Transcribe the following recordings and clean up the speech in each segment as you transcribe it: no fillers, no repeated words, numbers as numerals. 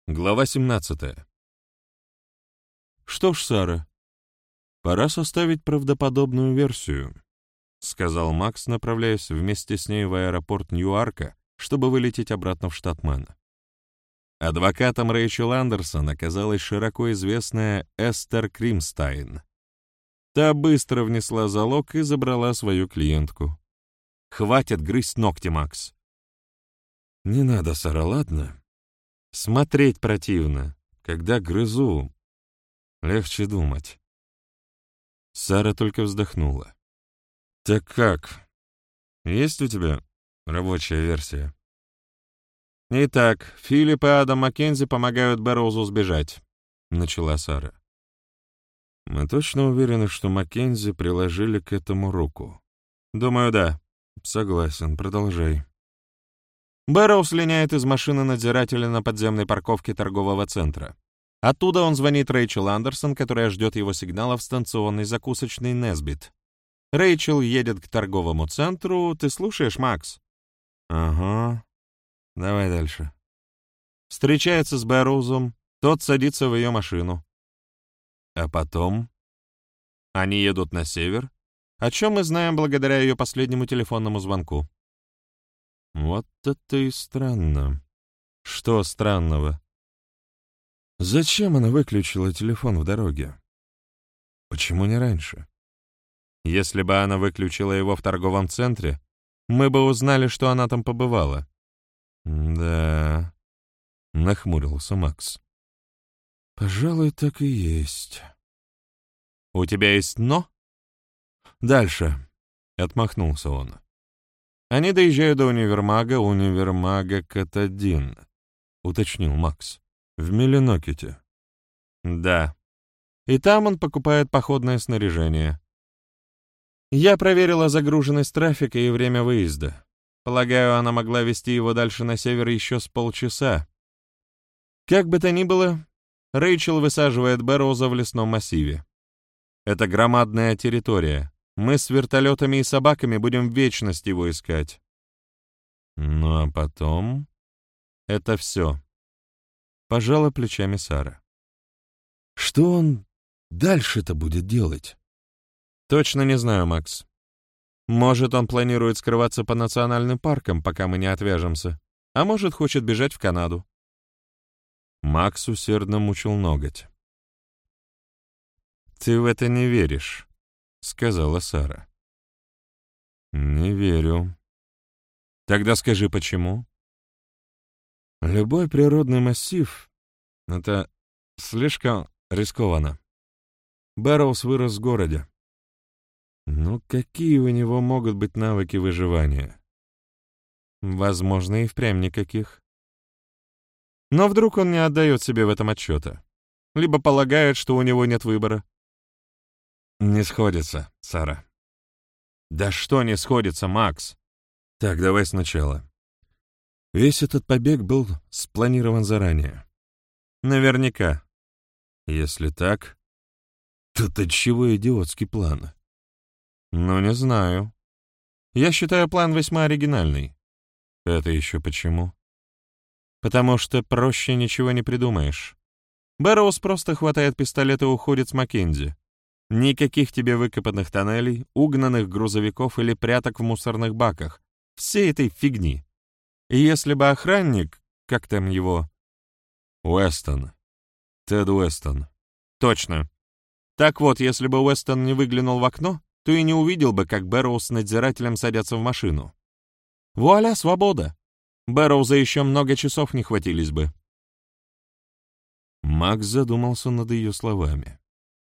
Глава 17. «Что ж, Сара, пора составить правдоподобную версию», — сказал Макс, направляясь вместе с ней в аэропорт Ньюарка, чтобы вылететь обратно в штат Мэн. Адвокатом Рэйчел Андерсон оказалась широко известная Эстер Кримстайн. Та быстро внесла залог и забрала свою клиентку. «Хватит грызть ногти, Макс». «Не надо, Сара, ладно? Смотреть противно. Когда грызу, легче думать». Сара только вздохнула. «Так как? Есть у тебя рабочая версия?» «Итак, Филипп и Адам Маккензи помогают Бэрроузу сбежать», — начала Сара. «Мы точно уверены, что Маккензи приложили к этому руку?» «Думаю, да». «Согласен, продолжай». Бэрроуз линяет из машины надзирателя на подземной парковке торгового центра. Оттуда он звонит Рэйчел Андерсон, которая ждет его сигнала в станционной закусочной Несбит. Рэйчел едет к торговому центру. Ты слушаешь, Макс? Ага. Давай дальше. Встречается с Бэрроузом, тот садится в ее машину. А потом? Они едут на север, о чем мы знаем благодаря ее последнему телефонному звонку. Вот это и странно. Что странного? Зачем она выключила телефон в дороге? Почему не раньше? Если бы она выключила его в торговом центре, мы бы узнали, что она там побывала. Да, нахмурился Макс. Пожалуй, так и есть. У тебя есть «но»? Дальше, отмахнулся он. Они доезжают до универмага Катадин, уточнил Макс. В Миллинокете. Да. И там он покупает походное снаряжение. Я проверила загруженность трафика и время выезда. Полагаю, она могла вести его дальше на север еще с полчаса. Как бы то ни было, Рэйчел высаживает Бэрроуза в лесном массиве. Это громадная территория. Мы с вертолетами и собаками будем вечность его искать. Ну а потом... Это все. Пожала плечами Сара. Что он дальше-то будет делать? Точно не знаю, Макс. Может, он планирует скрываться по национальным паркам, пока мы не отвяжемся, а может, хочет бежать в Канаду. Макс усердно мучил ноготь. «Ты в это не веришь», — сказала Сара. «Не верю». «Тогда скажи, почему?» «Любой природный массив — это слишком рискованно. Бэрроуз вырос в городе. Ну, какие у него могут быть навыки выживания? Возможно, и впрямь никаких. Но вдруг он не отдает себе в этом отчета, либо полагает, что у него нет выбора. Не сходится, Сара. Да что не сходится, Макс? Так, давай сначала. Весь этот побег был спланирован заранее. Наверняка. Если так, то ты чего идиотский план? Ну, не знаю. Я считаю план весьма оригинальный. Это еще почему? Потому что проще ничего не придумаешь. Бэрроуз просто хватает пистолет и уходит с Маккензи. Никаких тебе выкопанных тоннелей, угнанных грузовиков или пряток в мусорных баках. Всей этой фигни. И если бы охранник, как там его? Уэстон. Тед Уэстон. Точно. Так вот, если бы Уэстон не выглянул в окно, то и не увидел бы, как Бэрроуз с надзирателем садятся в машину. Вуаля, свобода. Бэрроуза еще много часов не хватились бы. Макс задумался над ее словами.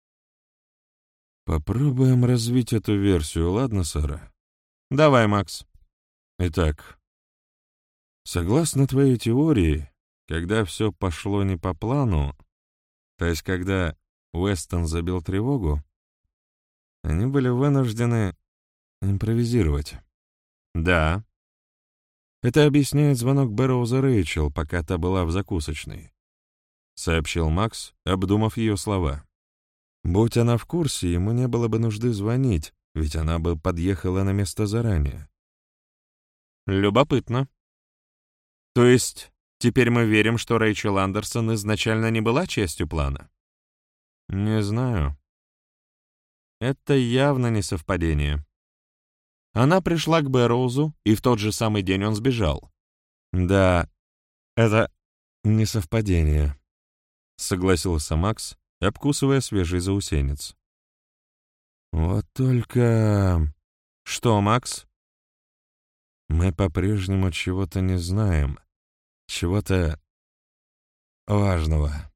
Попробуем развить эту версию, ладно, Сара? Давай, Макс. Итак, согласно твоей теории, когда все пошло не по плану, то есть когда Уэстон забил тревогу, они были вынуждены импровизировать. Да. Это объясняет звонок Бэрроуза Рэйчел, пока та была в закусочной, сообщил Макс, обдумав ее слова. Будь она в курсе, ему не было бы нужды звонить, ведь она бы подъехала на место заранее. Любопытно. То есть Теперь мы верим, что Рэйчел Андерсон изначально не была частью плана? Не знаю. Это явно не совпадение. Она пришла к Бэрроузу, и в тот же самый день он сбежал. Да, это не совпадение, согласился Макс, обкусывая свежий заусенец. Вот только... Что, Макс? Мы по-прежнему чего-то не знаем. Чего-то важного.